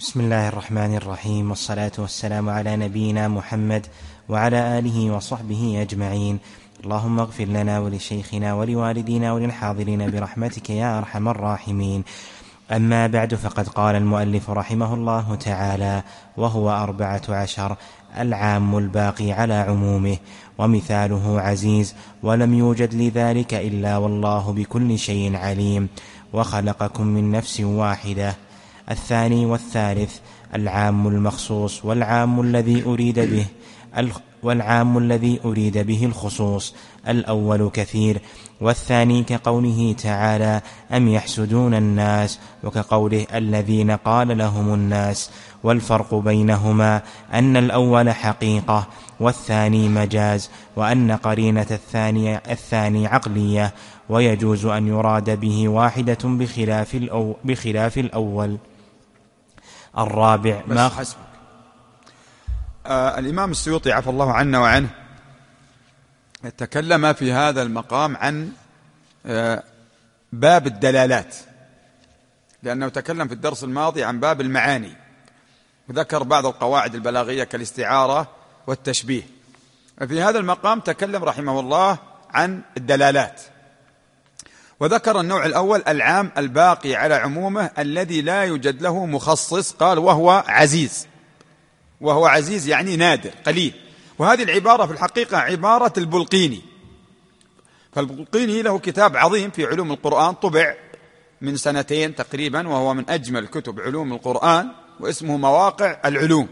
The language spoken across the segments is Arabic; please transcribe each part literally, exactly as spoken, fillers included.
بسم الله الرحمن الرحيم، والصلاة والسلام على نبينا محمد وعلى آله وصحبه أجمعين. اللهم اغفر لنا ولشيخنا ولوالدينا وللحاضرين برحمتك يا أرحم الراحمين. أما بعد، فقد قال المؤلف رحمه الله تعالى: وهو أربعة عشر، العام الباقي على عمومه، ومثاله عزيز، ولم يوجد لذلك إلا والله بكل شيء عليم، وخلقكم من نفس واحدة. الثاني والثالث، العام المخصوص، والعام الذي أريد به والعام الذي أريد به الخصوص. الأول كثير، والثاني كقوله تعالى: أم يحسدون الناس، وكقوله: الذين قال لهم الناس. والفرق بينهما أن الأول حقيقة والثاني مجاز، وأن قرينة الثاني, الثاني عقلية، ويجوز أن يراد به واحدة بخلاف, الأو بخلاف الأول. الرابع ما حسبك. آه الإمام السيوطي عفى الله عنا وعنه تكلم في هذا المقام عن آه باب الدلالات، لأنه تكلم في الدرس الماضي عن باب المعاني، وذكر بعض القواعد البلاغية كالاستعارة والتشبيه. في هذا المقام تكلم رحمه الله عن الدلالات، وذكر النوع الأول: العام الباقي على عمومه الذي لا يوجد له مخصص. قال: وهو عزيز. وهو عزيز يعني نادر قليل. وهذه العبارة في الحقيقة عبارة البلقيني. فالبلقيني له كتاب عظيم في علوم القرآن، طبع من سنتين تقريبا، وهو من أجمل كتب علوم القرآن، واسمه مواقع العلوم.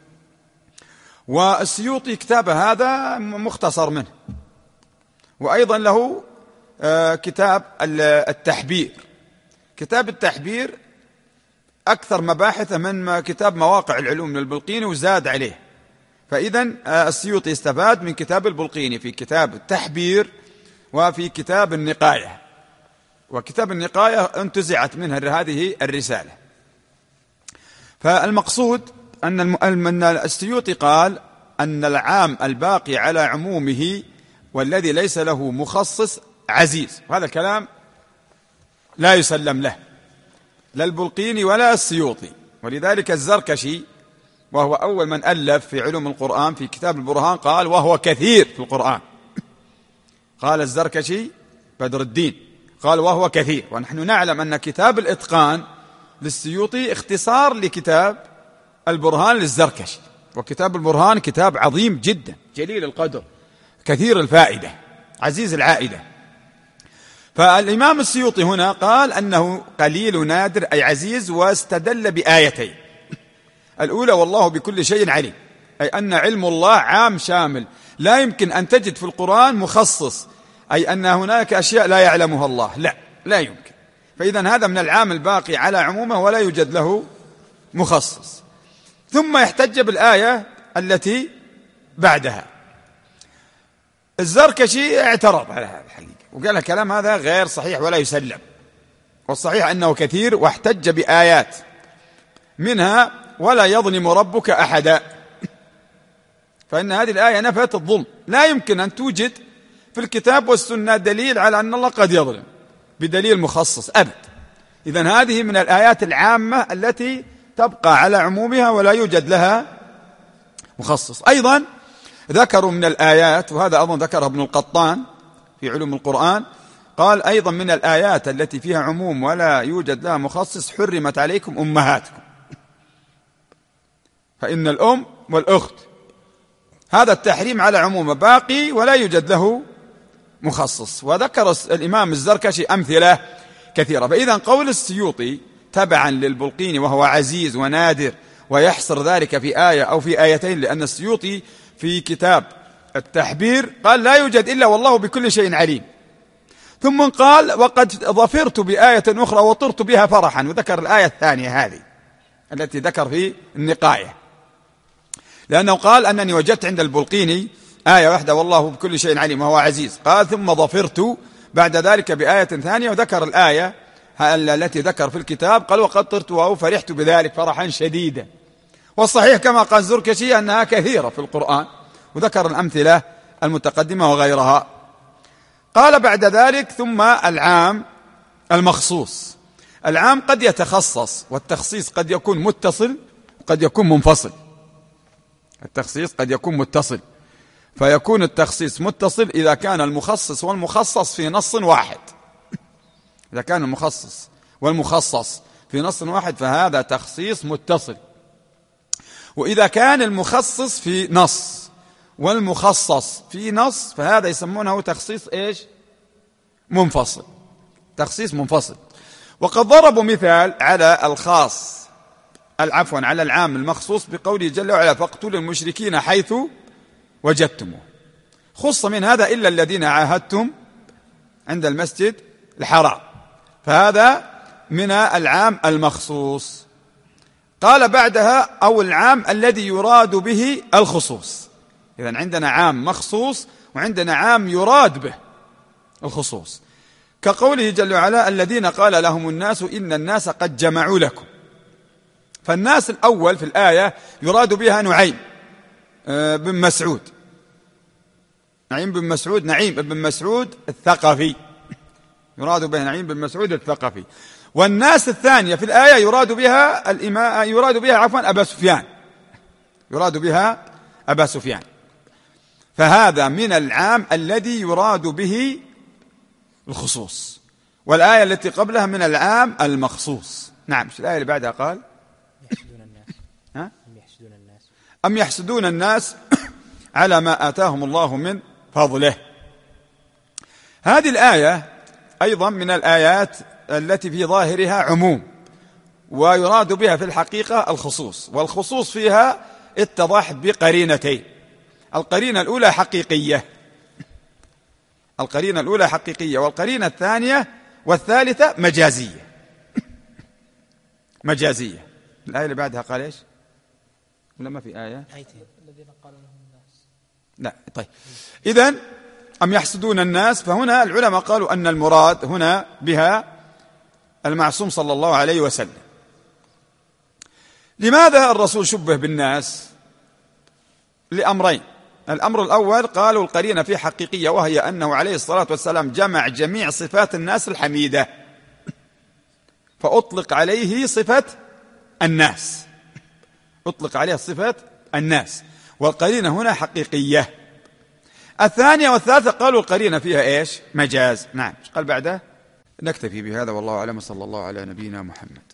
والسيوطي كتاب هذا مختصر منه. وأيضا له كتاب التحبير. كتاب التحبير أكثر مباحث من كتاب مواقع العلوم للبلقيني وزاد عليه. فإذن السيوطي استفاد من كتاب البلقيني في كتاب التحبير وفي كتاب النقاية. وكتاب النقاية انتزعت منها هذه الرسالة. فالمقصود أن السيوطي قال أن العام الباقي على عمومه والذي ليس له مخصص عزيز. وهذا الكلام لا يسلم له لا البلقيني ولا السيوطي. ولذلك الزركشي، وهو أول من ألف في علوم القرآن، في كتاب البرهان قال: وهو كثير في القرآن. قال الزركشي بدر الدين قال: وهو كثير. ونحن نعلم أن كتاب الإتقان للسيوطي اختصار لكتاب البرهان للزركشي. وكتاب البرهان كتاب عظيم جدا، جليل القدر، كثير الفائدة، عزيز العائدة. فالإمام السيوطي هنا قال أنه قليل نادر أي عزيز، واستدل بآيتين. الأولى: والله بكل شيء عليم، أي أن علم الله عام شامل، لا يمكن أن تجد في القرآن مخصص، أي أن هناك أشياء لا يعلمها الله، لا لا يمكن. فإذن هذا من العام الباقي على عمومه ولا يوجد له مخصص. ثم يحتج بالآية التي بعدها. الزركشي اعترض على هذا الحقيقة وقال الكلام هذا غير صحيح ولا يسلم، والصحيح أنه كثير، واحتج بآيات منها: ولا يظلم ربك أحدا. فإن هذه الآية نفت الظلم. لا يمكن أن توجد في الكتاب والسنة دليل على أن الله قد يظلم بدليل مخصص أبد. إذن هذه من الآيات العامة التي تبقى على عمومها ولا يوجد لها مخصص. أيضا ذكروا من الآيات، وهذا أظن ذكره ابن القطان في علوم القرآن، قال أيضا من الآيات التي فيها عموم ولا يوجد لها مخصص: حرمت عليكم أمهاتكم. فإن الأم والأخت هذا التحريم على عموم باقي ولا يوجد له مخصص. وذكر الإمام الزركشي أمثلة كثيرة. فإذا قول السيوطي تبعا للبلقيني وهو عزيز ونادر، ويحصر ذلك في آية أو في آيتين، لأن السيوطي في كتاب التحبير قال: لا يوجد إلا والله بكل شيء عليم. ثم قال: وقد ظفرت بآية أخرى وطرت بها فرحا، وذكر الآية الثانية هذه التي ذكر في النقاية، لأنه قال: أنني وجدت عند البلقيني آية واحدة والله بكل شيء عليم وهو عزيز. قال: ثم ظفرت بعد ذلك بآية ثانية، وذكر الآية التي ذكر في الكتاب، قال: وقد طرت وفرحت بذلك فرحا شديدا. والصحيح كما قال الزركشي أنها كثيرة في القرآن، وذكر الأمثلة المتقدمة وغيرها. قال بعد ذلك: ثم العام المخصوص. العام قد يتخصص، والتخصيص قد يكون متصل وقد يكون منفصل. التخصيص قد يكون متصل، فيكون التخصيص متصل إذا كان المخصص والمخصص في نص واحد. إذا كان المخصص والمخصص في نص واحد فهذا تخصيص متصل. وإذا كان المخصص في نص والمخصص في نص فهذا يسمونه تخصيص إيش؟ منفصل. تخصيص منفصل. وقد ضربوا مثال على الخاص عفوا على العام المخصوص بقوله جل وعلا فاقتلوا المشركين حيث وجدتموه. خص من هذا إلا الذين عاهدتم عند المسجد الحرام، فهذا من العام المخصوص. قال بعدها أو العام الذي يراد به الخصوص. إذن عندنا عام مخصوص وعندنا عام يراد به الخصوص، كقوله جل وعلا الذين قال لهم الناس إن الناس قد جمعوا لكم. فالناس الأول في الآية يراد بها نعيم بن مسعود، نعيم بن مسعود نعيم بن مسعود الثقفي، يراد بها نعيم بن مسعود الثقفي. والناس الثانية في الآية يراد بها الإمام يراد بها عفوا أبا سفيان، يراد بها أبا سفيان. فهذا من العام الذي يراد به الخصوص. والآية التي قبلها من العام المخصوص. نعم. الآية اللي بعدها قال يحسدون الناس ها؟ أم يحسدون الناس أم يحسدون الناس على ما آتاهم الله من فضله. هذه الآية أيضا من الآيات التي في ظاهرها عموم ويراد بها في الحقيقة الخصوص، والخصوص فيها اتضح بقرينتين. القرينة الأولى حقيقية، القرينة الأولى حقيقية، والقرينة الثانية والثالثة مجازية. مجازية. الآية اللي بعدها قال إيش؟ ولا ما في آية؟ الذين قالوا لهم الناس. لا. طيب إذن أم يحسدون الناس، فهنا العلماء قالوا أن المراد هنا بها المعصوم صلى الله عليه وسلم. لماذا الرسول شبه بالناس؟ لأمرين. الأمر الأول قالوا القرينة في حقيقية، وهي أنه عليه الصلاة والسلام جمع جميع صفات الناس الحميدة فأطلق عليه صفة الناس، أطلق عليه صفة الناس، والقرينة هنا حقيقية. الثانية والثالثة قالوا القرينة فيها إيش؟ مجاز. نعم. قال بعده نكتفي بهذا والله أعلم، صلى الله على نبينا محمد.